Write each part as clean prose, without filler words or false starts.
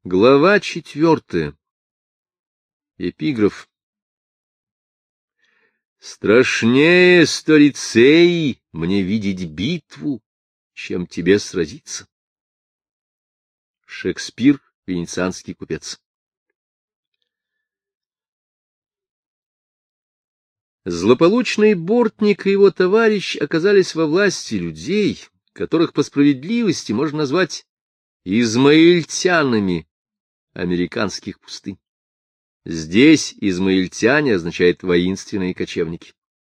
Глава 4. Эпиграф. Страшнее, сторицей, мне видеть битву, чем тебе сразиться. Шекспир, венецианский купец. Злополучный бортник и его товарищ оказались во власти людей, которых по справедливости можно назвать измаильтянами американских пустынь. Здесь измаильтяне означает воинственные кочевники.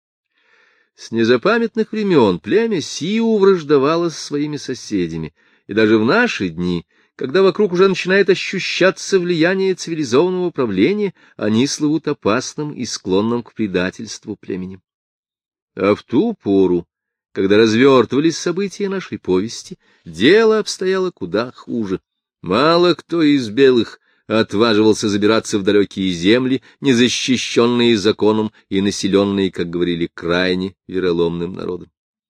С незапамятных времен племя Сиу враждовало со своими соседями, и даже в наши дни, когда вокруг уже начинает ощущаться влияние цивилизованного правления, они слывут опасным и склонным к предательству племенем. А в ту пору, когда развертывались события нашей повести, дело обстояло куда хуже. Мало кто из белых отваживался забираться в далекие земли, незащищенные законом и населенные, как говорили, крайне вероломным народом.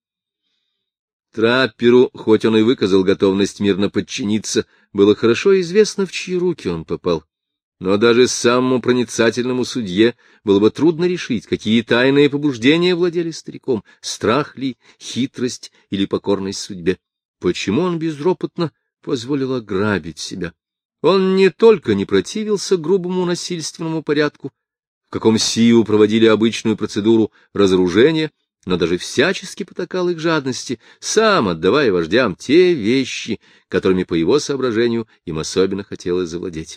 Трапперу, хоть он и выказал готовность мирно подчиниться, было хорошо известно, в чьи руки он попал. Но даже самому проницательному судье было бы трудно решить, какие тайные побуждения владели стариком, страх ли, хитрость или покорность судьбе. Почему он безропотно позволил ограбить себя? Он не только не противился грубому насильственному порядку, в каком Сиу проводили обычную процедуру разоружения, но даже всячески потакал их жадности, сам отдавая вождям те вещи, которыми, по его соображению, им особенно хотелось завладеть.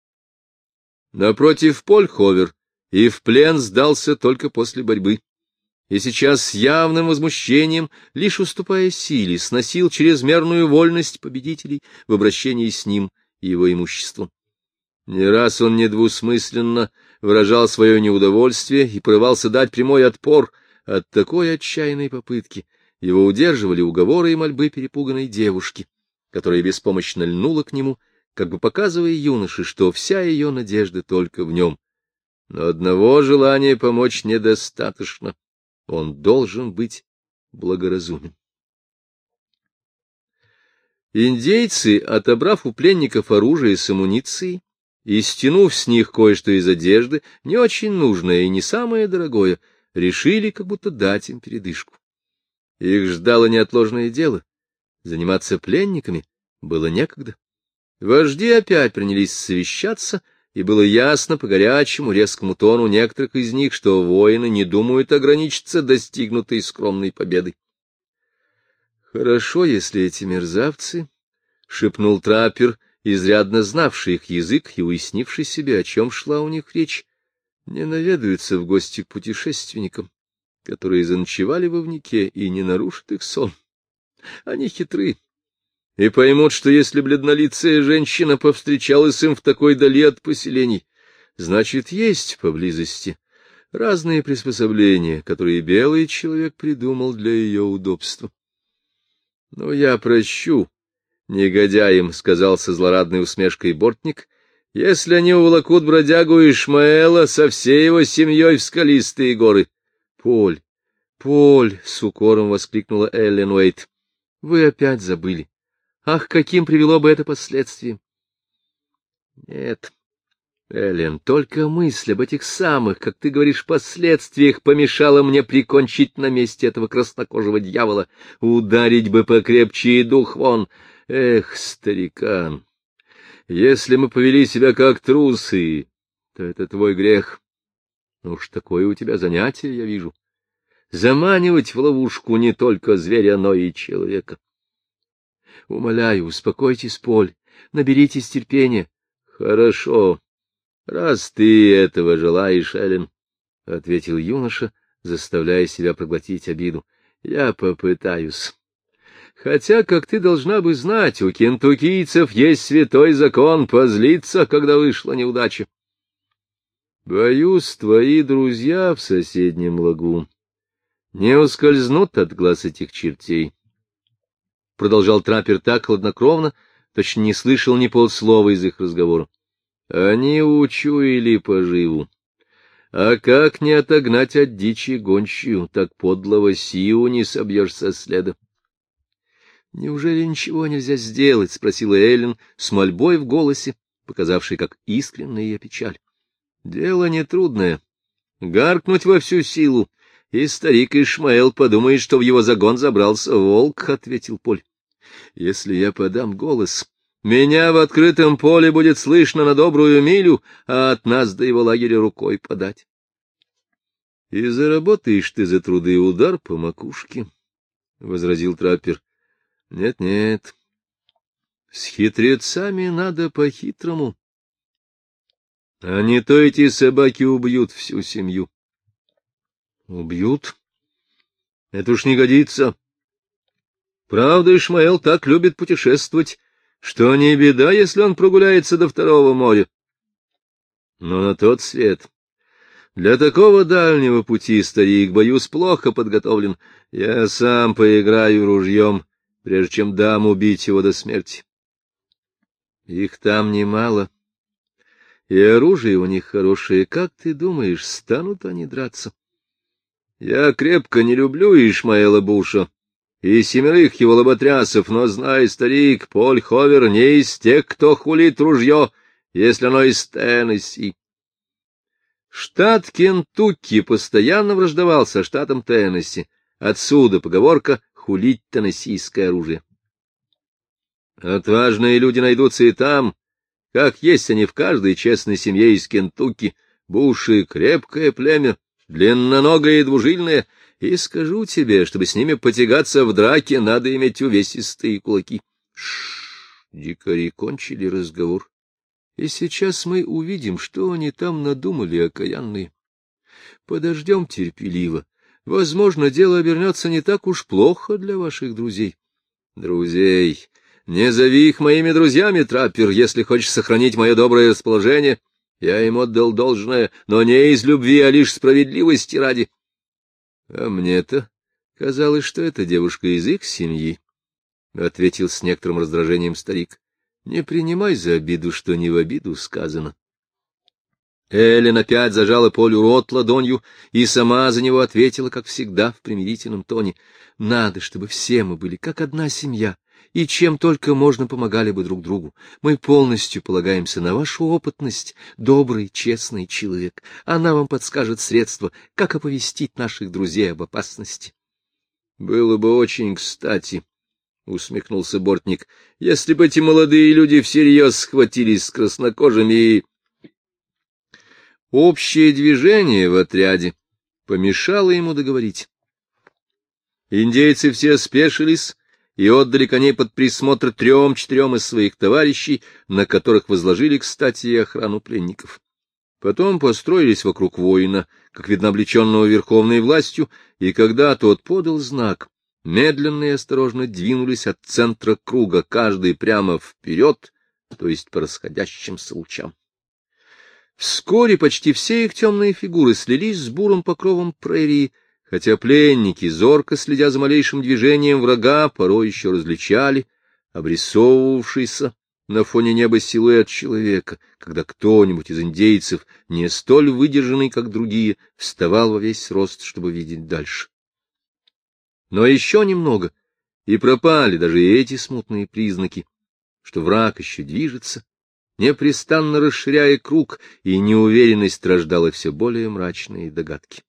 Напротив, Польховер и в плен сдался только после борьбы, и сейчас с явным возмущением, лишь уступая силе, сносил чрезмерную вольность победителей в обращении с ним и его имуществом. Не раз он недвусмысленно выражал свое неудовольствие и порывался дать прямой отпор. От такой отчаянной попытки его удерживали уговоры и мольбы перепуганной девушки, которая беспомощно льнула к нему, как бы показывая юноше, что вся ее надежда только в нем. Но одного желания помочь недостаточно. Он должен быть благоразумен. Индейцы, отобрав у пленников оружие с амуницией и стянув с них кое-что из одежды, не очень нужное и не самое дорогое, решили как будто дать им передышку. Их ждало неотложное дело. Заниматься пленниками было некогда. Вожди опять принялись совещаться, и было ясно по горячему, резкому тону некоторых из них, что воины не думают ограничиться достигнутой скромной победой. «Хорошо, если эти мерзавцы, — шепнул траппер, изрядно знавший их язык и уяснивший себе, о чем шла у них речь, — не наведаются в гости к путешественникам, которые заночевали во внике, и не нарушат их сон. Они хитры и поймут, что если бледнолицая женщина повстречалась им в такой дали от поселений, значит, есть поблизости разные приспособления, которые белый человек придумал для ее удобства. — Но я прощу негодяям, — сказал со злорадной усмешкой бортник, — если они уволокут бродягу Ишмаэла со всей его семьей в скалистые горы. — Поль, Поль! — с укором воскликнула Эллен Уэйт. — Вы опять забыли. Ах, каким привело бы это последствием! Нет, Эллен, только мысль об этих самых, как ты говоришь, последствиях помешала мне прикончить на месте этого краснокожего дьявола. Ударить бы покрепче и дух вон. Эх, старикан, если мы повели себя как трусы, то это твой грех. Ну уж такое у тебя занятие, я вижу. Заманивать в ловушку не только зверя, но и человека. Умоляю, успокойтесь, Поль, наберитесь терпения. Хорошо, раз ты этого желаешь, Эллен, — ответил юноша, заставляя себя проглотить обиду. Я попытаюсь. Хотя, как ты должна бы знать, у кентуккийцев есть святой закон позлиться, когда вышла неудача. Боюсь, твои друзья в соседнем лагу не ускользнут от глаз этих чертей. Продолжал траппер так хладнокровно, точно не слышал ни полслова из их разговора. Они учуяли поживу. А как не отогнать от дичи гончую, так подлого Сиу не собьешь со следа. — Неужели ничего нельзя сделать? — спросила Эллен с мольбой в голосе, показавшей, как искренна ее печаль. — Дело нетрудное. Гаркнуть во всю силу, и старик Ишмаэл подумает, что в его загон забрался волк, — ответил Поль. — Если я подам голос, меня в открытом поле будет слышно на добрую милю, а от нас до его лагеря рукой подать. — И заработаешь ты за труды удар по макушке, — возразил траппер. — Нет, с хитрецами надо по-хитрому. А не то эти собаки убьют всю семью. — Убьют? Это уж не годится. Правда, Ишмаэл так любит путешествовать, что не беда, если он прогуляется до второго моря. Но на тот свет. Для такого дальнего пути старик, боюсь, плохо подготовлен. Я сам поиграю ружьем, прежде чем дам убить его до смерти. Их там немало. И оружие у них хорошее. Как ты думаешь, станут они драться? Я крепко не люблю Ишмаэла Буша и 7 его лоботрясов, но, знай, старик, Поль Ховер не из тех, кто хулит ружье, если оно из Теннесси. Штат Кентукки постоянно враждовал со штатом Теннесси. Отсюда поговорка «хулить теннессийское оружие». Отважные люди найдутся и там, как есть они в каждой честной семье из Кентукки. Буши — крепкое племя, длинноногое и двужильное, и скажу тебе, чтобы с ними потягаться в драке, надо иметь увесистые кулаки. Дикари кончили разговор, и сейчас мы увидим, что они там надумали, окаянные. Подождем терпеливо. Возможно, дело обернется не так уж плохо для ваших друзей. Друзей! Не зови их моими друзьями, траппер, если хочешь сохранить мое доброе расположение. Я им отдал должное, но не из любви, а лишь справедливости ради. А мне-то казалось, что эта девушка из их семьи, — ответил с некоторым раздражением старик. — Не принимай за обиду, что не в обиду сказано. Эллен опять зажала Полю рот ладонью и сама за него ответила, как всегда, в примирительном тоне. — Надо, чтобы все мы были как одна семья, и чем только можно помогали бы друг другу. Мы полностью полагаемся на вашу опытность, добрый, честный человек. Она вам подскажет средства, как оповестить наших друзей об опасности. — Было бы очень кстати, — усмехнулся бортник, — если бы эти молодые люди всерьез схватились с краснокожими и... Общее движение в отряде помешало ему договорить. Индейцы все спешились и отдали коней под присмотр 3-4 из своих товарищей, на которых возложили, кстати, и охрану пленников. Потом построились вокруг воина, как видно, облеченного верховной властью, и когда тот подал знак, медленно и осторожно двинулись от центра круга, каждый прямо вперед, то есть по расходящимся лучам. Вскоре почти все их темные фигуры слились с бурым покровом прерии, хотя пленники, зорко следя за малейшим движением врага, порой еще различали обрисовывавшийся на фоне неба силуэт человека, когда кто-нибудь из индейцев, не столь выдержанный, как другие, вставал во весь рост, чтобы видеть дальше. Но еще немного, и пропали даже эти смутные признаки, что враг еще движется, непрестанно расширяя круг, и неуверенность рождала все более мрачные догадки.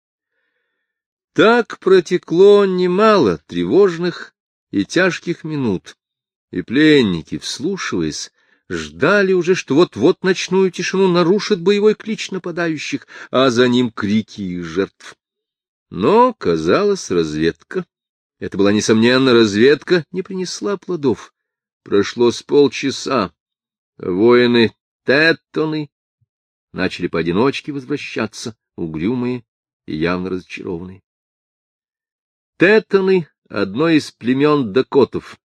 Так протекло немало тревожных и тяжких минут, и пленники, вслушиваясь, ждали уже, что вот-вот ночную тишину нарушит боевой клич нападающих, а за ним крики их жертв. Но, казалось, разведка, это была, несомненно, разведка, не принесла плодов. Прошло с полчаса. Воины Теттоны начали поодиночке возвращаться, угрюмые и явно разочарованные. Теттоны — одно из племен дакотов.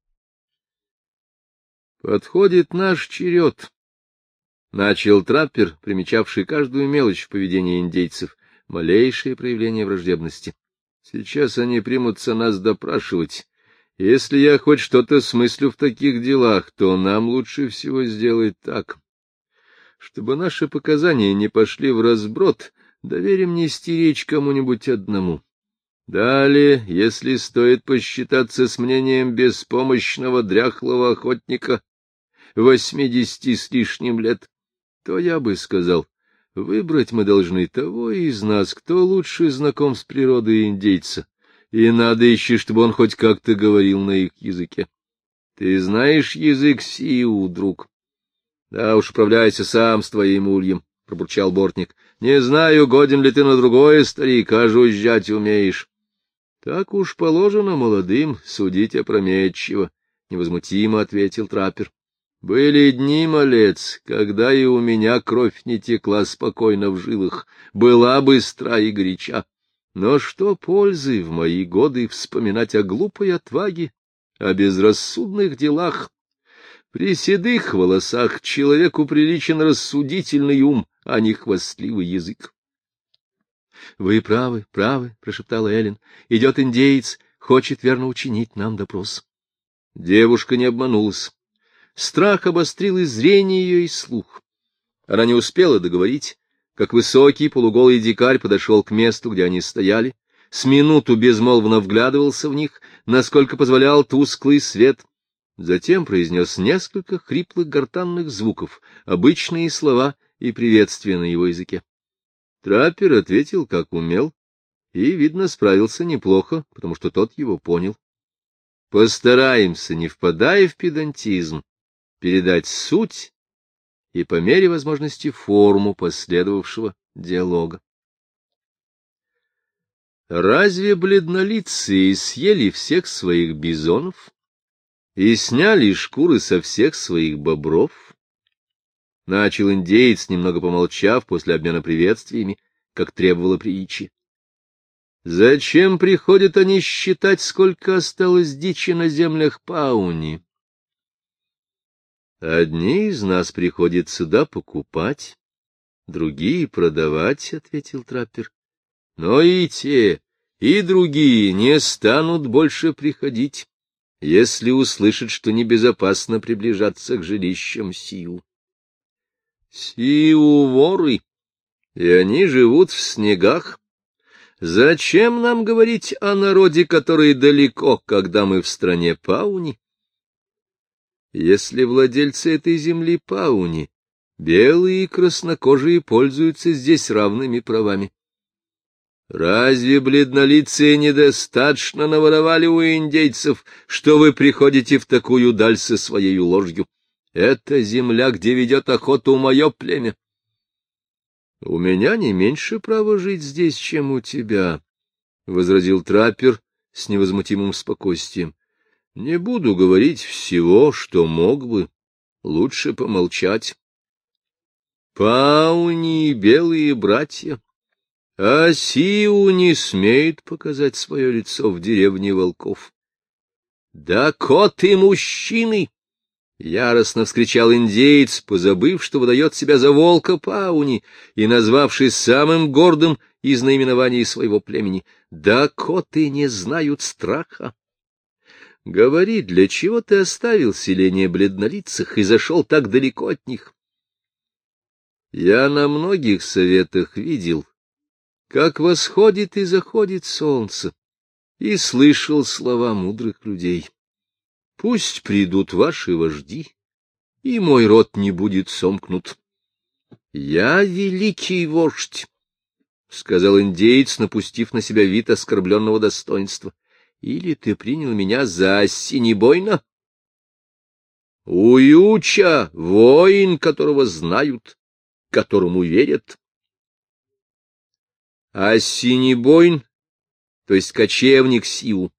— Подходит наш черед, — начал траппер, примечавший каждую мелочь в поведении индейцев, малейшие проявления враждебности. — Сейчас они примутся нас допрашивать. Если я хоть что-то смыслю в таких делах, то нам лучше всего сделать так. Чтобы наши показания не пошли вразброд, доверим нести речь кому-нибудь одному. Далее, если стоит посчитаться с мнением беспомощного дряхлого охотника 80 с лишним лет, то я бы сказал, выбрать мы должны того из нас, кто лучше знаком с природой индейца, и надо еще, чтобы он хоть как-то говорил на их языке. Ты знаешь язык Сиу, друг? — Да уж, управляйся сам с твоим ульем, — пробурчал бортник. — Не знаю, годен ли ты на другое, старик, а жужжать умеешь. — Так уж положено молодым судить опрометчиво, — невозмутимо ответил траппер. — Были дни, малец, когда и у меня кровь не текла спокойно в жилах, была быстра и горяча. Но что пользы в мои годы вспоминать о глупой отваге, о безрассудных делах? При седых волосах человеку приличен рассудительный ум, а не хвастливый язык. — Вы правы, правы, — прошептала Эллен. — Идет индеец, хочет верно учинить нам допрос. Девушка не обманулась. Страх обострил и зрение ее, и слух. Она не успела договорить, как высокий полуголый дикарь подошел к месту, где они стояли, с минуту безмолвно вглядывался в них, насколько позволял тусклый свет, затем произнес несколько хриплых гортанных звуков, обычные слова и приветствия на его языке. Траппер ответил, как умел, и, видно, справился неплохо, потому что тот его понял. Постараемся, не впадая в педантизм, передать суть и, по мере возможности, форму последовавшего диалога. Разве бледнолицые съели всех своих бизонов и сняли шкуры со всех своих бобров? Начал индеец, немного помолчав после обмена приветствиями, как требовало приличие. Зачем приходят они считать, сколько осталось дичи на землях Пауни? Одни из нас приходят сюда покупать, другие — продавать, — ответил траппер. Но и те, и другие не станут больше приходить, если услышат, что небезопасно приближаться к жилищам Сиу. Сиу — воры, и они живут в снегах. Зачем нам говорить о народе, который далеко, когда мы в стране Пауни? Если владельцы этой земли Пауни, белые и краснокожие пользуются здесь равными правами. Разве бледнолицые недостаточно наворовали у индейцев, что вы приходите в такую даль со своей ложью? Это земля, где ведет охоту мое племя. — У меня не меньше права жить здесь, чем у тебя, — возразил траппер с невозмутимым спокойствием. — Не буду говорить всего, что мог бы. Лучше помолчать. Пауни — белые братья, а Сиу не смеет показать свое лицо в деревне волков. — Дакоты мужчины! — яростно вскричал индеец, позабыв, что выдает себя за волка Пауни, и назвавшись самым гордым из наименований своего племени. — Дакоты не знают страха. Говори, для чего ты оставил селение бледнолицых и зашел так далеко от них? Я на многих советах видел, как восходит и заходит солнце, и слышал слова мудрых людей. Пусть придут ваши вожди, и мой рот не будет сомкнут. — Я великий вождь, — сказал индеец, напустив на себя вид оскорбленного достоинства. — Или ты принял меня за Синебойна? Уюча — воин, которого знают, которому верят. А Синебойн, то есть кочевник Сиу.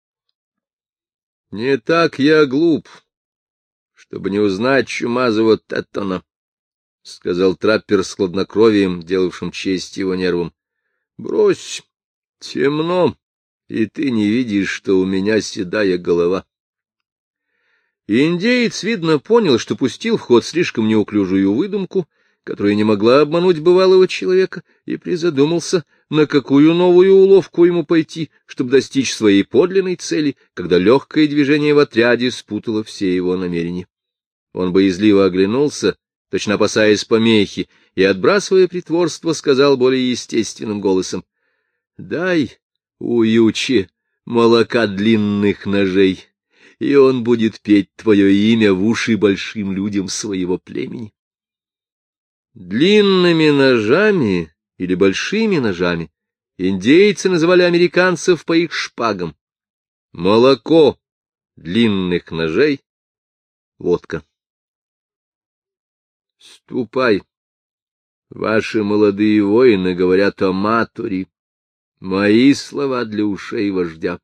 Не так я глуп, чтобы не узнать чумазого Теттона, — сказал траппер с хладнокровием, делавшим честь его нервам. — Брось, темно, и ты не видишь, что у меня седая голова. Индеец, видно, понял, что пустил в ход слишком неуклюжую выдумку, которая не могла обмануть бывалого человека, и призадумался, на какую новую уловку ему пойти, чтобы достичь своей подлинной цели, когда легкое движение в отряде спутало все его намерения. Он боязливо оглянулся, точно опасаясь помехи, и, отбрасывая притворство, сказал более естественным голосом: — Дай уюче молока длинных ножей, и он будет петь твое имя в уши большим людям своего племени. Длинными ножами или большими ножами индейцы называли американцев по их шпагам. Молоко длинных ножей — водка. Ступай. Ваши молодые воины говорят о Матури. Мои слова для ушей вождя.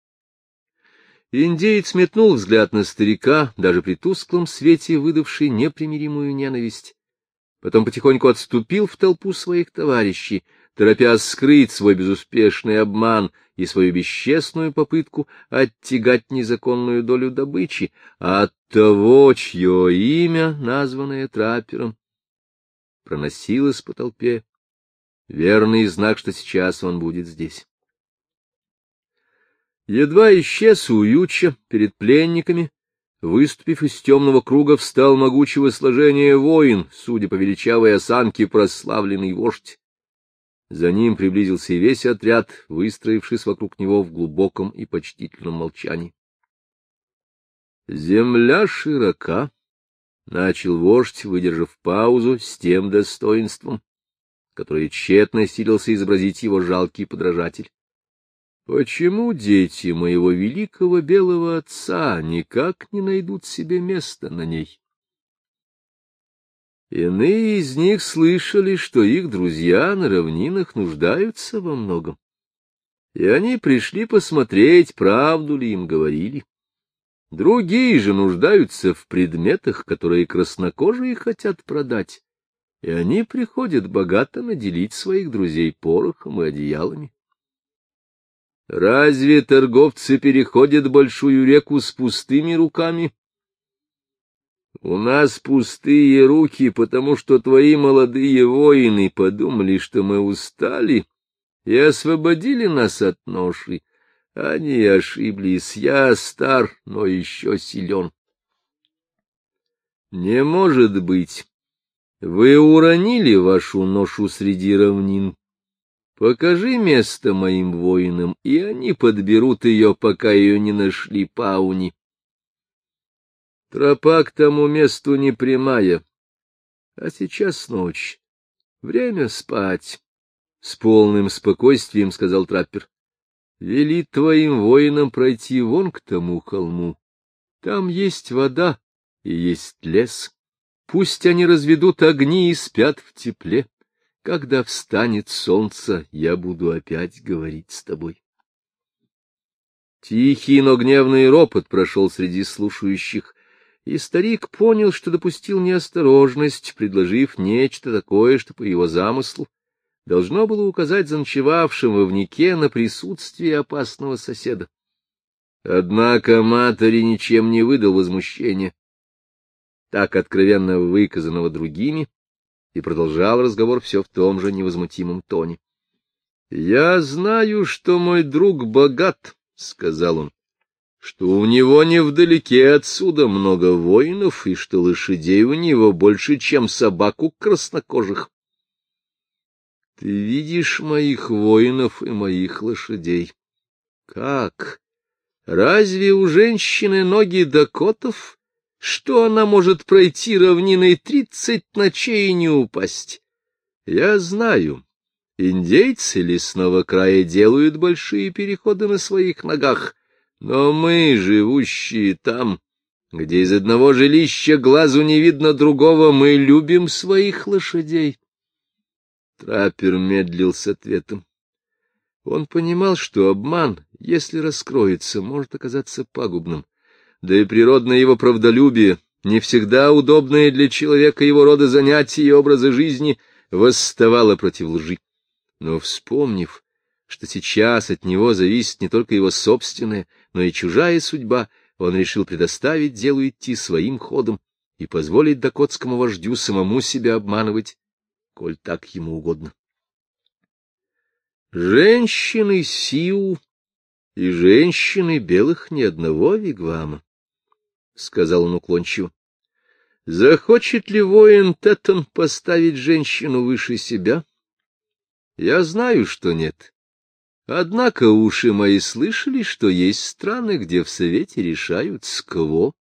Индеец метнул взгляд на старика, даже при тусклом свете выдавший непримиримую ненависть. Потом потихоньку отступил в толпу своих товарищей, торопясь скрыть свой безуспешный обман и свою бесчестную попытку оттягать незаконную долю добычи от того, чье имя, названное траппером, проносилось по толпе. Верный знак, что сейчас он будет здесь. Едва исчез уюча перед пленниками, выступив из темного круга, встал могучего сложения воин, судя по величавой осанке, прославленный вождь. За ним приблизился и весь отряд, выстроившись вокруг него в глубоком и почтительном молчании. — Земля широка, — начал вождь, выдержав паузу с тем достоинством, которое тщетно силился изобразить его жалкий подражатель. — Почему дети моего великого белого отца никак не найдут себе места на ней? Иные из них слышали, что их друзья на равнинах нуждаются во многом, и они пришли посмотреть, правду ли им говорили. Другие же нуждаются в предметах, которые краснокожие хотят продать, и они приходят богато наделить своих друзей порохом и одеялами. Разве торговцы переходят большую реку с пустыми руками? У нас пустые руки, потому что твои молодые воины подумали, что мы устали, и освободили нас от ноши. Они ошиблись. Я стар, но еще силен. Не может быть. Вы уронили вашу ношу среди равнин. Покажи место моим воинам, и они подберут ее, пока ее не нашли пауни. Тропа к тому месту не прямая, а сейчас ночь. Время спать. С полным спокойствием сказал траппер. Вели твоим воинам пройти вон к тому холму. Там есть вода и есть лес. Пусть они разведут огни и спят в тепле. Когда встанет солнце, я буду опять говорить с тобой. Тихий, но гневный ропот прошел среди слушающих, и старик понял, что допустил неосторожность, предложив нечто такое, что по его замыслу должно было указать заночевавшим во внике на присутствие опасного соседа. Однако Матари ничем не выдал возмущения, так откровенно выказанного другими, и продолжал разговор все в том же невозмутимом тоне. — Я знаю, что мой друг богат, — сказал он, — что у него невдалеке отсюда много воинов, и что лошадей у него больше, чем собак у краснокожих. Ты видишь моих воинов и моих лошадей. Как? Разве у женщины ноги дакотов? Что она может пройти равниной 30 ночей и не упасть? Я знаю, индейцы лесного края делают большие переходы на своих ногах, но мы, живущие там, где из одного жилища глазу не видно другого, мы любим своих лошадей. Траппер медлил с ответом. Он понимал, что обман, если раскроется, может оказаться пагубным. Да и природное его правдолюбие, не всегда удобное для человека его рода занятий и образа жизни, восставало против лжи. Но, вспомнив, что сейчас от него зависит не только его собственная, но и чужая судьба, он решил предоставить делу идти своим ходом и позволить дакотскому вождю самому себя обманывать, коль так ему угодно. Женщины Сиу и женщины белых ни одного вигвама, — сказал он уклончиво. — Захочет ли воин Тетон поставить женщину выше себя? Я знаю, что нет. Однако уши мои слышали, что есть страны, где в совете решают скво.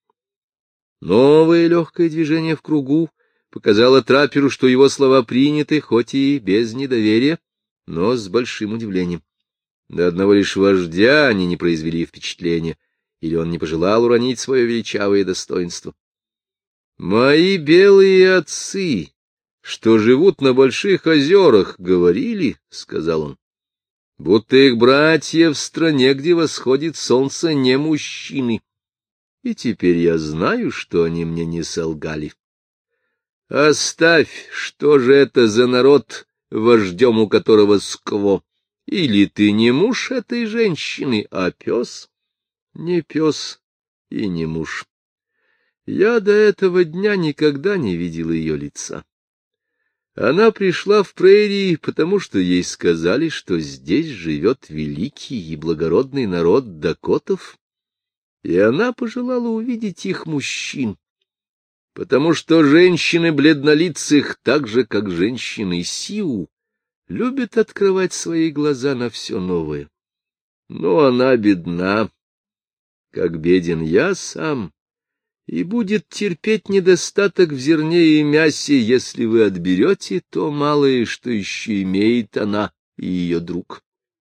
Новое легкое движение в кругу показало трапперу, что его слова приняты, хоть и без недоверия, но с большим удивлением. До одного лишь вождя они не произвели впечатления, или он не пожелал уронить свое величавое достоинство. «Мои белые отцы, что живут на больших озерах, говорили, — сказал он, — будто их братья в стране, где восходит солнце, не мужчины. И теперь я знаю, что они мне не солгали. Оставь, что же это за народ, вождем у которого скво? Или ты не муж этой женщины, а пес? Не пес и не муж. Я до этого дня никогда не видел ее лица. Она пришла в прерии, потому что ей сказали, что здесь живет великий и благородный народ дакотов, и она пожелала увидеть их мужчин, потому что женщины бледнолицых, так же, как женщины сиу, любят открывать свои глаза на все новое. Но она бедна, как беден я сам, и будет терпеть недостаток в зерне и мясе, если вы отберете то малое, что еще имеет она и ее друг.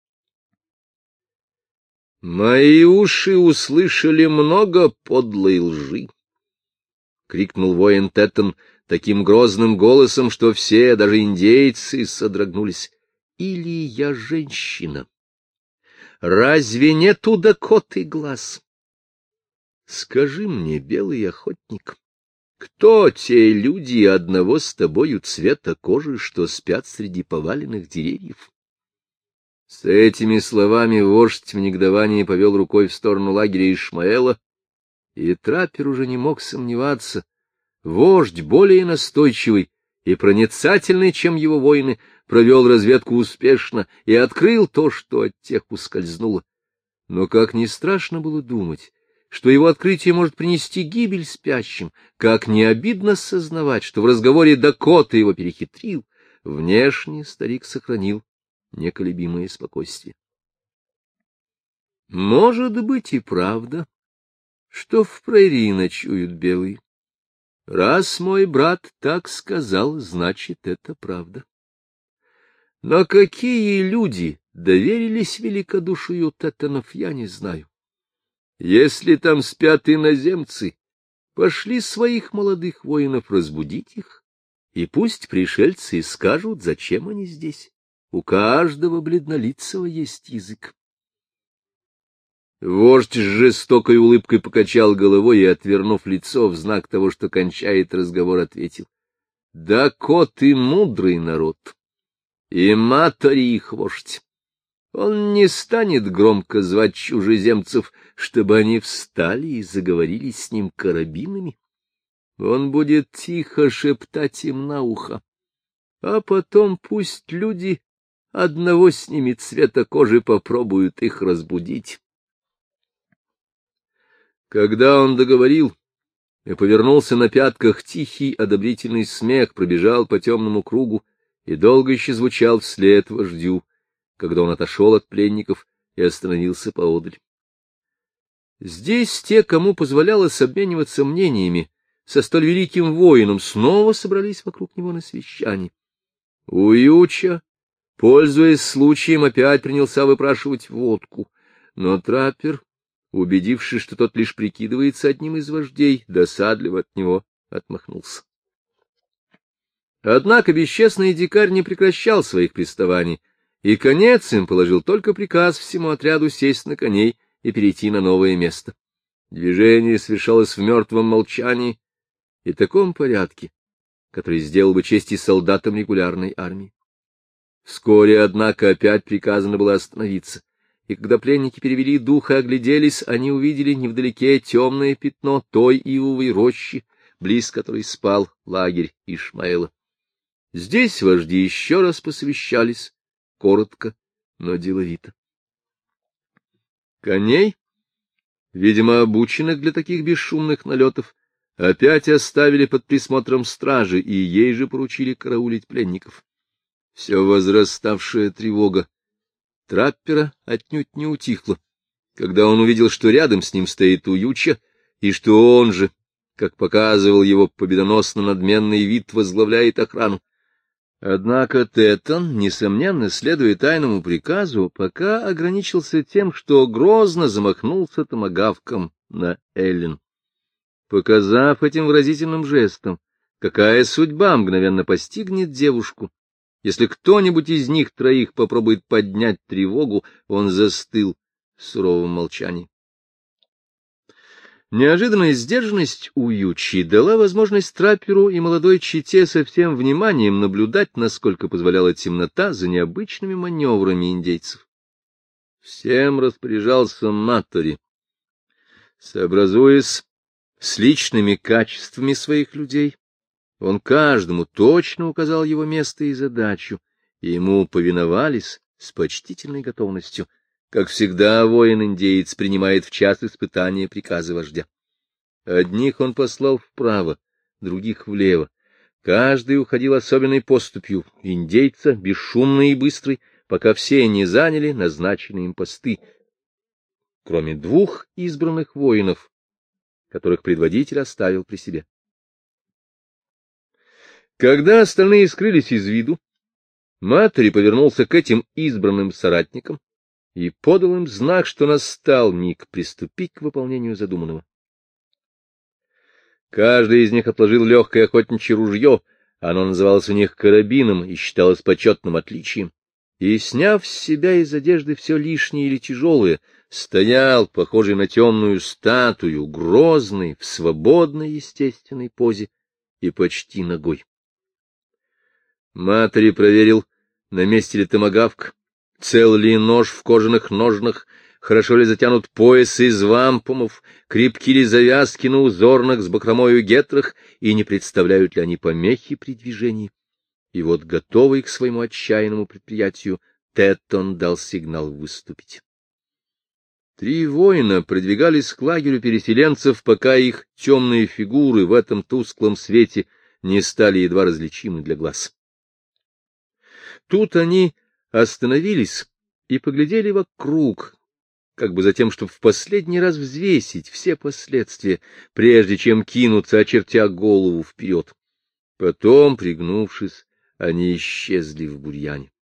Мои уши услышали много подлой лжи, — крикнул воин Теттон таким грозным голосом, что все, даже индейцы, содрогнулись. Или я женщина? Разве нету дакоты глаз? Скажи мне, белый охотник, кто те люди одного с тобою цвета кожи, что спят среди поваленных деревьев? С этими словами вождь в негодовании повел рукой в сторону лагеря Ишмаэла, и траппер уже не мог сомневаться. Вождь, более настойчивый и проницательный, чем его воины, провел разведку успешно и открыл то, что от тех ускользнуло. Но как ни страшно было думать, что его открытие может принести гибель спящим, как не обидно сознавать, что в разговоре Дакота его перехитрил, внешне старик сохранил неколебимое спокойствие. Может быть и правда, что в прерии ночуют белые. Раз мой брат так сказал, значит, это правда. Но какие люди доверились великодушию Теттонов, я не знаю. Если там спят иноземцы, пошли своих молодых воинов разбудить их, и пусть пришельцы скажут, зачем они здесь. У каждого бледнолицего есть язык. Вождь с жестокой улыбкой покачал головой и, отвернув лицо в знак того, что кончает разговор, ответил: — Дакоты — мудрый народ, и Матори их вождь. Он не станет громко звать чужеземцев, чтобы они встали и заговорили с ним карабинами. Он будет тихо шептать им на ухо, а потом пусть люди одного с ними цвета кожи попробуют их разбудить. Когда он договорил и повернулся на пятках, тихий одобрительный смех пробежал по темному кругу и долго еще звучал вслед вождю, когда он отошел от пленников и остановился поодаль. Здесь те, кому позволялось обмениваться мнениями со столь великим воином, снова собрались вокруг него на совещании. Уюча, пользуясь случаем, опять принялся выпрашивать водку, но траппер, убедившись, что тот лишь прикидывается одним из вождей, досадливо от него отмахнулся. Однако бесчестный дикарь не прекращал своих приставаний, и конец им положил только приказ всему отряду сесть на коней и перейти на новое место. Движение совершалось в мертвом молчании и таком порядке, который сделал бы честь и солдатам регулярной армии. Вскоре, однако, опять приказано было остановиться, и когда пленники перевели дух и огляделись, они увидели невдалеке темное пятно той ивовой рощи, близ которой спал лагерь Ишмаэла. Здесь вожди еще раз посовещались, коротко, но деловито. Коней, видимо, обученных для таких бесшумных налетов, опять оставили под присмотром стражи и ей же поручили караулить пленников. Все возраставшая тревога Траппера отнюдь не утихло, когда он увидел, что рядом с ним стоит Уюча, и что он же, как показывал его победоносно-надменный вид, возглавляет охрану. Однако Теттон, несомненно, следуя тайному приказу, пока ограничился тем, что грозно замахнулся томагавком на Эллен. Показав этим выразительным жестом, какая судьба мгновенно постигнет девушку, если кто-нибудь из них троих попробует поднять тревогу, он застыл в суровом молчании. Неожиданная сдержанность Уючи дала возможность трапперу и молодой чете со всем вниманием наблюдать, насколько позволяла темнота, за необычными маневрами индейцев. Всем распоряжался Маттори, сообразуясь с личными качествами своих людей. Он каждому точно указал его место и задачу, и ему повиновались с почтительной готовностью. Как всегда, воин-индеец принимает в час испытания приказы вождя. Одних он послал вправо, других влево. Каждый уходил особенной поступью индейца, бесшумный и быстрый, пока все не заняли назначенные им посты, кроме двух избранных воинов, которых предводитель оставил при себе. Когда остальные скрылись из виду, Маттори повернулся к этим избранным соратникам и подал им знак, что настал миг приступить к выполнению задуманного. Каждый из них отложил легкое охотничье ружье, оно называлось у них карабином и считалось почетным отличием, и, сняв с себя из одежды все лишнее или тяжелое, стоял, похожий на темную статую, грозный, в свободной естественной позе и почти нагой. Маттори проверил, на месте ли томагавк, цел ли нож в кожаных ножнах, хорошо ли затянут пояс из вампумов, крепки ли завязки на узорных с бахромою гетрах и не представляют ли они помехи при движении. И вот, готовый к своему отчаянному предприятию, Теттон дал сигнал выступить. Три воина продвигались к лагерю переселенцев, пока их темные фигуры в этом тусклом свете не стали едва различимы для глаз. Тут они остановились и поглядели вокруг, как бы за тем, чтобы в последний раз взвесить все последствия, прежде чем кинуться, очертя голову вперед. Потом, пригнувшись, они исчезли в бурьяне.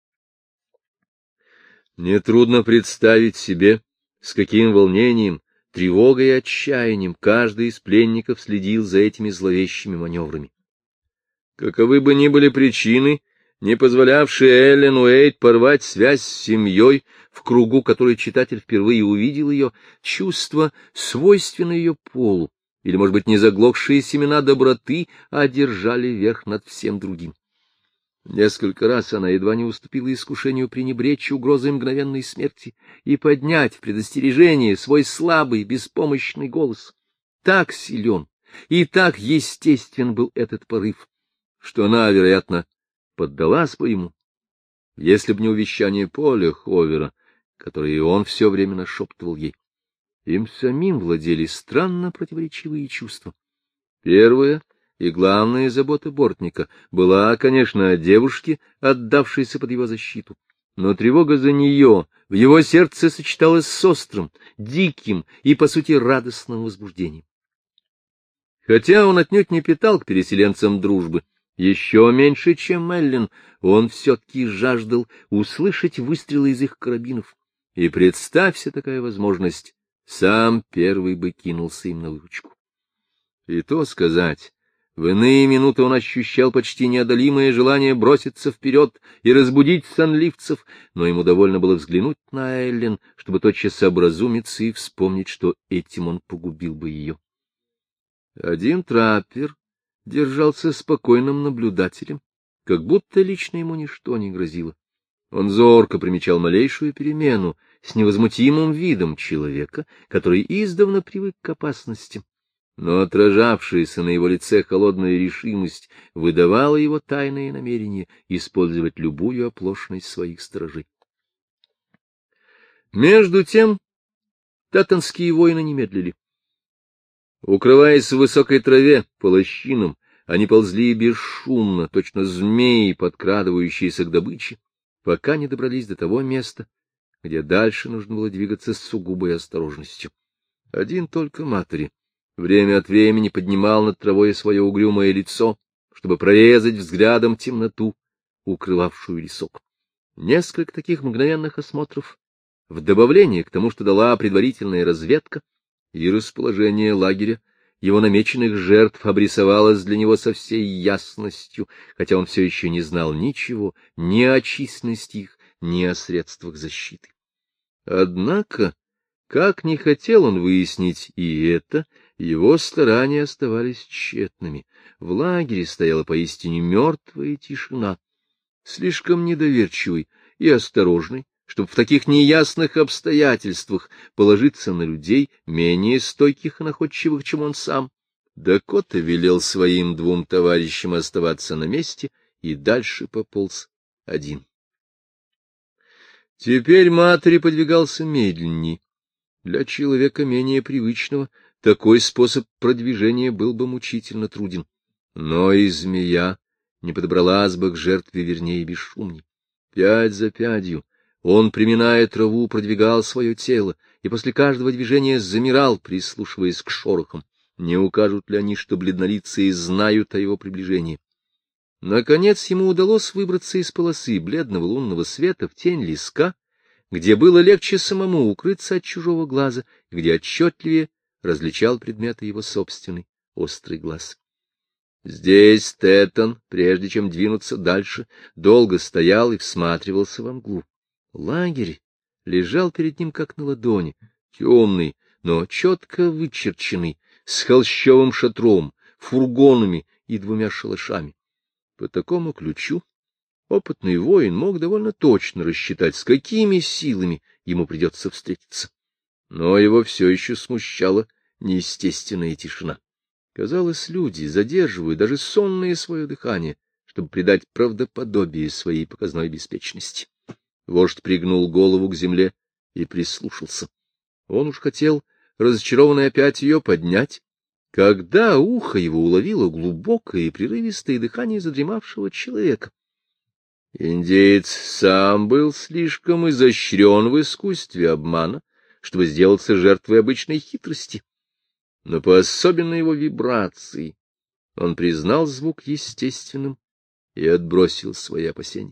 Нетрудно представить себе, с каким волнением, тревогой и отчаянием каждый из пленников следил за этими зловещими маневрами. Каковы бы ни были причины, не позволявшие Эллен Уэйд порвать связь с семьей, в кругу которой читатель впервые увидел ее, чувства, свойственные ее полу, или, может быть, не заглохшие семена доброты, одержали верх над всем другим. Несколько раз она едва не уступила искушению пренебречь угрозой мгновенной смерти и поднять в предостережение свой слабый, беспомощный голос. Так силен и так естествен был этот порыв, что она, вероятно, поддалась бы ему, если б не увещание Поля Ховера, которое он все время нашептывал ей. Им самим владели странно противоречивые чувства. Первое и главная забота Бортника была, конечно, о девушке, отдавшейся под его защиту, но тревога за нее в его сердце сочеталась с острым, диким и, по сути, радостным возбуждением. Хотя он отнюдь не питал к переселенцам дружбы, еще меньше, чем Эллен, он все-таки жаждал услышать выстрелы из их карабинов, и, представься такая возможность, сам первый бы кинулся им на выручку. И то сказать, в иные минуты он ощущал почти неодолимое желание броситься вперед и разбудить сонливцев, но ему довольно было взглянуть на Эллен, чтобы тотчас образумиться и вспомнить, что этим он погубил бы ее. Один траппер держался спокойным наблюдателем, как будто лично ему ничто не грозило. Он зорко примечал малейшую перемену с невозмутимым видом человека, который издавна привык к опасности, но отражавшаяся на его лице холодная решимость выдавала его тайное намерение использовать любую оплошность своих сторожей. Между тем таттонские воины не медлили. Укрываясь в высокой траве по лощинам, они ползли бесшумно, точно змеи, подкрадывающиеся к добыче, пока не добрались до того места, где дальше нужно было двигаться с сугубой осторожностью. Один только Матери время от времени поднимал над травой свое угрюмое лицо, чтобы прорезать взглядом темноту, укрывавшую лесок. Несколько таких мгновенных осмотров, в добавление к тому, что дала предварительная разведка, и расположение лагеря, его намеченных жертв обрисовалось для него со всей ясностью, хотя он все еще не знал ничего ни о численности их, ни о средствах защиты. Однако, как не хотел он выяснить и это, его старания оставались тщетными. В лагере стояла поистине мертвая тишина, слишком недоверчивый и осторожный, чтобы в таких неясных обстоятельствах положиться на людей, менее стойких и находчивых, чем он сам. Дакота велел своим 2 товарищам оставаться на месте и дальше пополз один. Теперь Матери подвигался медленнее. Для человека менее привычного такой способ продвижения был бы мучительно труден. Но и змея не подобралась бы к жертве вернее и бесшумней. Пядь за пядью он, приминая траву, продвигал свое тело, и после каждого движения замирал, прислушиваясь к шорохам. Не укажут ли они, что бледнолицые знают о его приближении? Наконец ему удалось выбраться из полосы бледного лунного света в тень леска, где было легче самому укрыться от чужого глаза, где отчетливее различал предметы его собственный острый глаз. Здесь Тетон, прежде чем двинуться дальше, долго стоял и всматривался во мглу. Лагерь лежал перед ним как на ладони, темный, но четко вычерченный, с холщовым шатром, фургонами и 2 шалашами. По такому ключу опытный воин мог довольно точно рассчитать, с какими силами ему придется встретиться. Но его все еще смущала неестественная тишина. Казалось, люди задерживают даже сонное свое дыхание, чтобы придать правдоподобие своей показной беспечности. Вождь пригнул голову к земле и прислушался. Он уж хотел, разочарованный, опять ее поднять, когда ухо его уловило глубокое и прерывистое дыхание задремавшего человека. Индеец сам был слишком изощрен в искусстве обмана, чтобы сделаться жертвой обычной хитрости. Но по особенной его вибрации он признал звук естественным и отбросил свои опасения.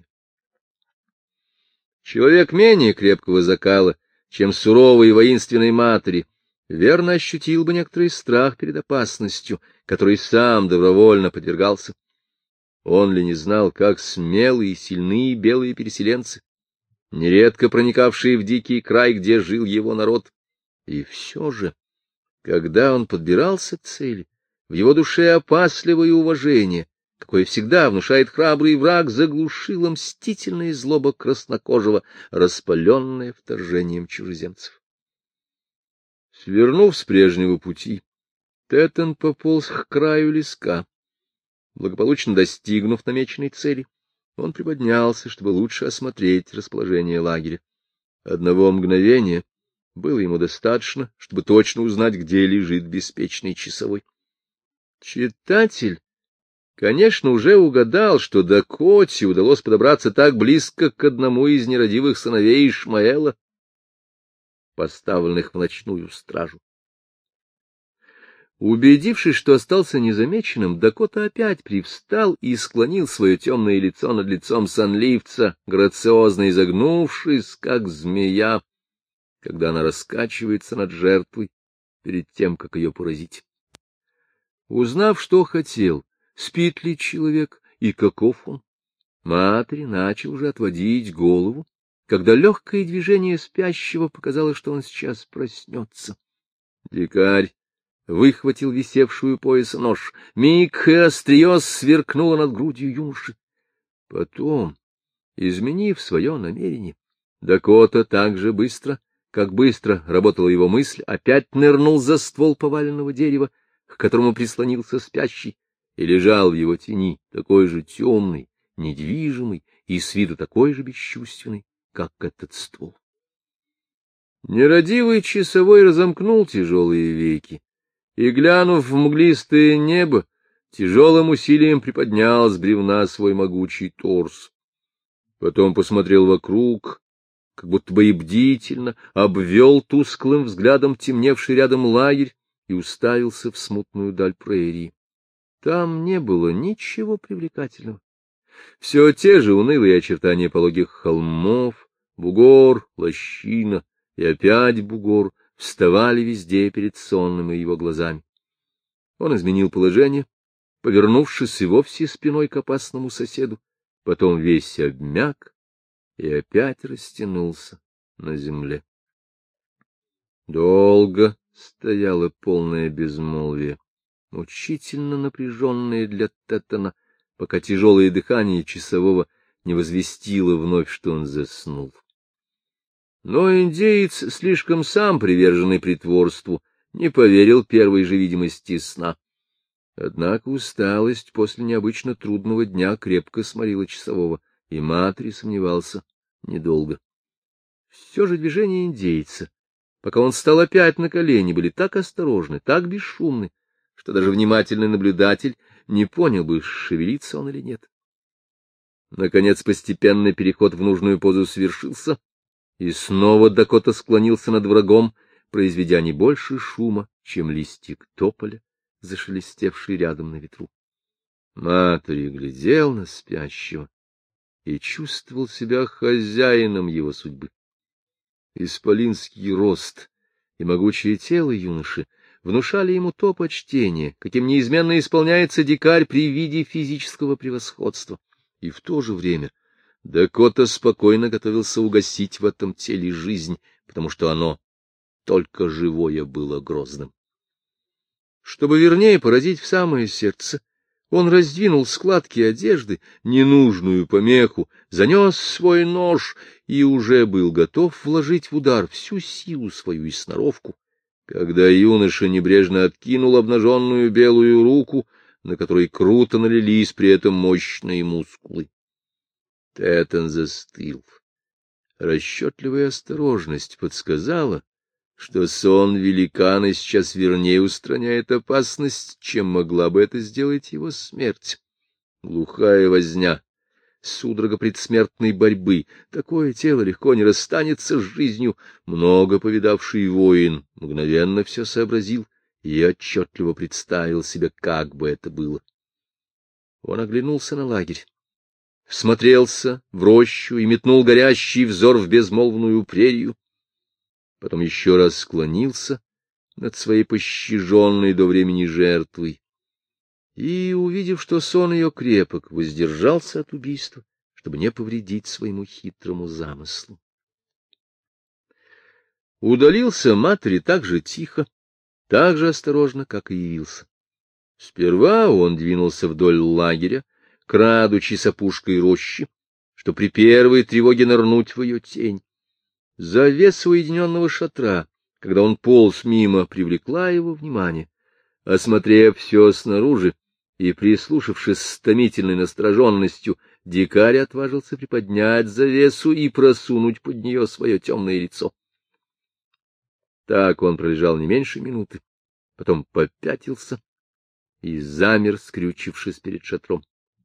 Человек менее крепкого закала, чем суровой и воинственной Матери, верно ощутил бы некоторый страх перед опасностью, которой сам добровольно подвергался. Он ли не знал, как смелые и сильные белые переселенцы, нередко проникавшие в дикий край, где жил его народ. И все же, когда он подбирался к цели, в его душе опасливое уважение, какое всегда внушает храбрый враг, заглушила мстительная злоба краснокожего, распаленная вторжением чужеземцев. Свернув с прежнего пути, Тетон пополз к краю леска. Благополучно достигнув намеченной цели, он приподнялся, чтобы лучше осмотреть расположение лагеря. Одного мгновения было ему достаточно, чтобы точно узнать, где лежит беспечный часовой. Читатель, конечно, уже угадал, что Дакоте удалось подобраться так близко к одному из нерадивых сыновей Ишмаэла, поставленных в ночную стражу. Убедившись, что остался незамеченным, Дакота опять привстал и склонил свое темное лицо над лицом сонливца, грациозно изогнувшись, как змея, когда она раскачивается над жертвой перед тем, как ее поразить. Узнав, что хотел, спит ли человек и каков он, Матери начал уже отводить голову, когда легкое движение спящего показало, что он сейчас проснется. Дикарь выхватил висевшую у пояса нож. Миг, и острие сверкнуло над грудью юноши. Потом, изменив свое намерение, Дакота так же быстро, как быстро работала его мысль, опять нырнул за ствол поваленного дерева, к которому прислонился спящий, и лежал в его тени, такой же темный, недвижимый и с виду такой же бесчувственный, как этот ствол. Нерадивый часовой разомкнул тяжелые веки и, глянув в мглистое небо, тяжелым усилием приподнял с бревна свой могучий торс. Потом посмотрел вокруг, как будто бы и бдительно обвел тусклым взглядом темневший рядом лагерь и уставился в смутную даль прерии. Там не было ничего привлекательного. Все те же унылые очертания пологих холмов, бугор, лощина и опять бугор вставали везде перед сонным и его глазами. Он изменил положение, повернувшись и вовсе спиной к опасному соседу, потом весь обмяк и опять растянулся на земле. Долго стояло полное безмолвие, мучительно напряженное для Тэттона, пока тяжелое дыхание часового не возвестило вновь, что он заснул. Но индеец, слишком сам приверженный притворству, не поверил первой же видимости сна. Однако усталость после необычно трудного дня крепко сморила часового, и Матри сомневался недолго. Все же движения индейца, пока он встал опять на колени, были так осторожны, так бесшумны, что даже внимательный наблюдатель не понял бы, шевелится он или нет. Наконец, постепенный переход в нужную позу свершился, и снова Дакота склонился над врагом, произведя не больше шума, чем листик тополя, зашелестевший рядом на ветру. Матри глядел на спящего и чувствовал себя хозяином его судьбы. Исполинский рост и могучее тело юноши внушали ему то почтение, каким неизменно исполняется дикарь при виде физического превосходства. И в то же время Дакота спокойно готовился угасить в этом теле жизнь, потому что оно только живое было грозным. Чтобы вернее поразить в самое сердце, он раздвинул складки одежды, ненужную помеху, занес свой нож и уже был готов вложить в удар всю силу свою и сноровку, когда юноша небрежно откинул обнаженную белую руку, на которой круто налились при этом мощные мускулы. Тэттон застыл. Расчетливая осторожность подсказала, что сон великана сейчас вернее устраняет опасность, чем могла бы это сделать его смерть. Глухая возня, судорога предсмертной борьбы, такое тело легко не расстанется с жизнью. Много повидавший воин мгновенно все сообразил и отчетливо представил себе, как бы это было. Он оглянулся на лагерь, всмотрелся в рощу и метнул горящий взор в безмолвную прерию. Потом еще раз склонился над своей пощаженной до времени жертвой и, увидев, что сон ее крепок, воздержался от убийства, чтобы не повредить своему хитрому замыслу. Удалился Матри так же тихо, так же осторожно, как и явился. Сперва он двинулся вдоль лагеря, крадучись опушкой рощи, что при первой тревоге нырнуть в ее тень. Завеса уединенного шатра, когда он полз мимо, привлекла его внимание. Осмотрев все снаружи и прислушавшись с томительной настороженностью, дикарь отважился приподнять завесу и просунуть под нее свое темное лицо. Так он пролежал не меньше минуты, потом попятился и замер, скрючившись перед шатром.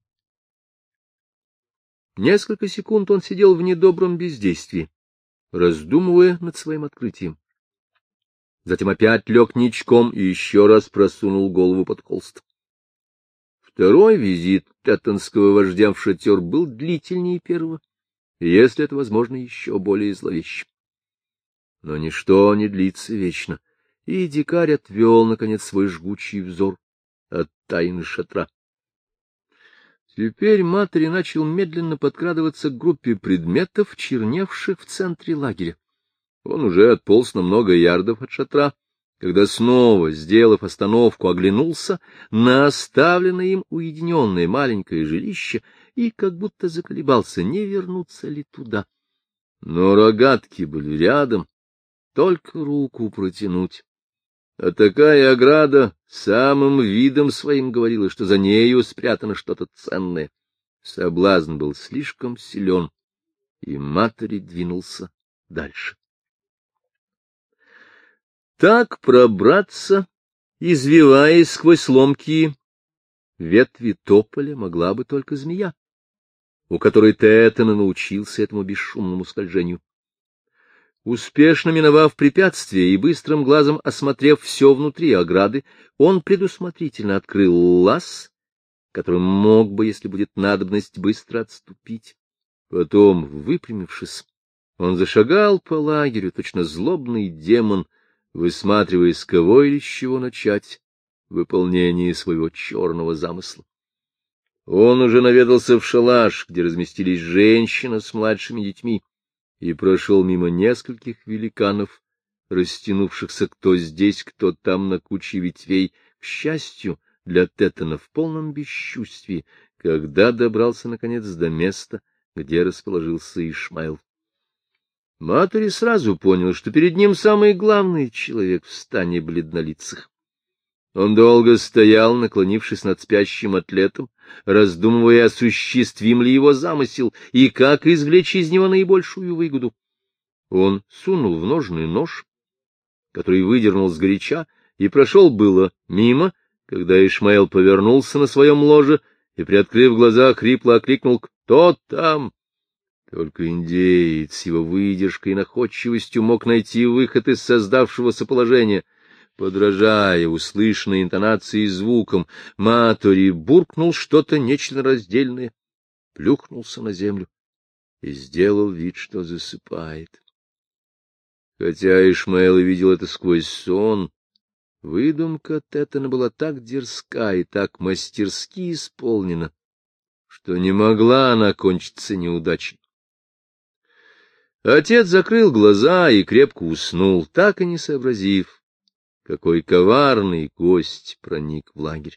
Несколько секунд он сидел в недобром бездействии, раздумывая над своим открытием. Затем опять лег ничком и еще раз просунул голову под холст. Второй визит тэттонского вождя в шатер был длительнее первого, если это возможно, еще более зловещим. Но ничто не длится вечно, и дикарь отвел, наконец, свой жгучий взор от тайны шатра. Теперь Матри начал медленно подкрадываться к группе предметов, черневших в центре лагеря. Он уже отполз на много ярдов от шатра, когда снова, сделав остановку, оглянулся на оставленное им уединенное маленькое жилище и как будто заколебался, не вернуться ли туда. Но рогатки были рядом, только руку протянуть. А такая ограда самым видом своим говорила, что за нею спрятано что-то ценное. Соблазн был слишком силен, и Матри двинулся дальше. Так пробраться, извиваясь сквозь ломкие ветви тополя, могла бы только змея, у которой Тэттон научился этому бесшумному скольжению. Успешно миновав препятствие и быстрым глазом осмотрев все внутри ограды, он предусмотрительно открыл лаз, которым мог бы, если будет надобность, быстро отступить. Потом, выпрямившись, он зашагал по лагерю, точно злобный демон, высматривая, с кого или с чего начать выполнение своего черного замысла. Он уже наведался в шалаш, где разместились женщины с младшими детьми, и прошел мимо нескольких великанов, растянувшихся кто здесь, кто там на куче ветвей, к счастью для Теттона в полном бесчувствии, когда добрался, наконец, до места, где расположился Ишмаэл. Матери сразу понял, что перед ним самый главный человек в стане бледнолицых. Он долго стоял, наклонившись над спящим атлетом, раздумывая, осуществим ли его замысел и как извлечь из него наибольшую выгоду. Он сунул в ножны нож, который выдернул сгоряча, и прошел было мимо, когда Ишмаэл повернулся на своем ложе и, приоткрыв глаза, хрипло окликнул: «Кто там?». Только индеец с его выдержкой и находчивостью мог найти выход из создавшегося положения. Подражая услышанной интонации и звукам, Матори буркнул что-то нечленораздельное, плюхнулся на землю и сделал вид, что засыпает. Хотя Ишмаэл видел это сквозь сон, выдумка Теттона была так дерзка и так мастерски исполнена, что не могла она кончиться неудачей. Отец закрыл глаза и крепко уснул, так и не сообразив, какой коварный гость проник в лагерь.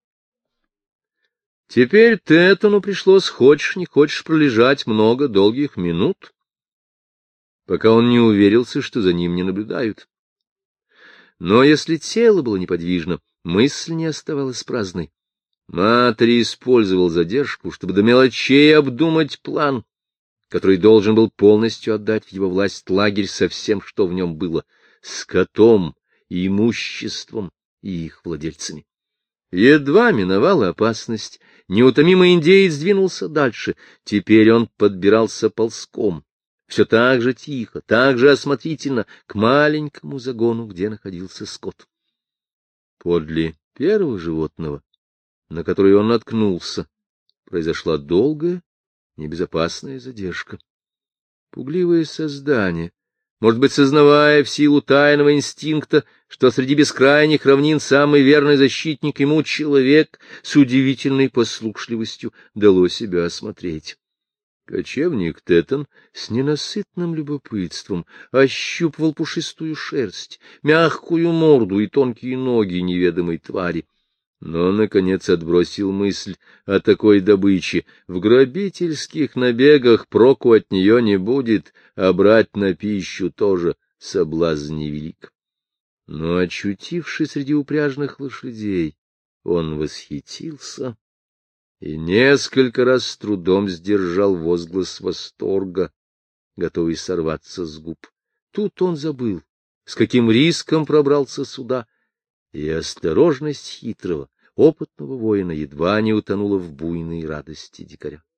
Теперь Теттону пришлось, хочешь не хочешь, пролежать много долгих минут, пока он не уверился, что за ним не наблюдают. Но если тело было неподвижно, мысль не оставалась праздной. Матери использовал задержку, чтобы до мелочей обдумать план, который должен был полностью отдать в его власть лагерь со всем, что в нем было, скотом, имуществом и их владельцами. Едва миновала опасность, неутомимый индеец двинулся дальше. Теперь он подбирался ползком, все так же тихо, так же осмотрительно, к маленькому загону, где находился скот. Подле первого животного, на которое он наткнулся, произошла долгая, небезопасная задержка. Пугливое создание, может быть, сознавая в силу тайного инстинкта, что среди бескрайних равнин самый верный защитник ему человек, с удивительной послушливостью дало себя осмотреть. Кочевник Теттон с ненасытным любопытством ощупывал пушистую шерсть, мягкую морду и тонкие ноги неведомой твари. Но, наконец, отбросил мысль о такой добыче. В грабительских набегах проку от нее не будет, а брать на пищу тоже соблазн невелик. Но, очутившись среди упряжных лошадей, он восхитился и несколько раз с трудом сдержал возглас восторга, готовый сорваться с губ. Тут он забыл, с каким риском пробрался сюда, и осторожность хитрого, опытного воина едва не утонула в буйной радости дикаря.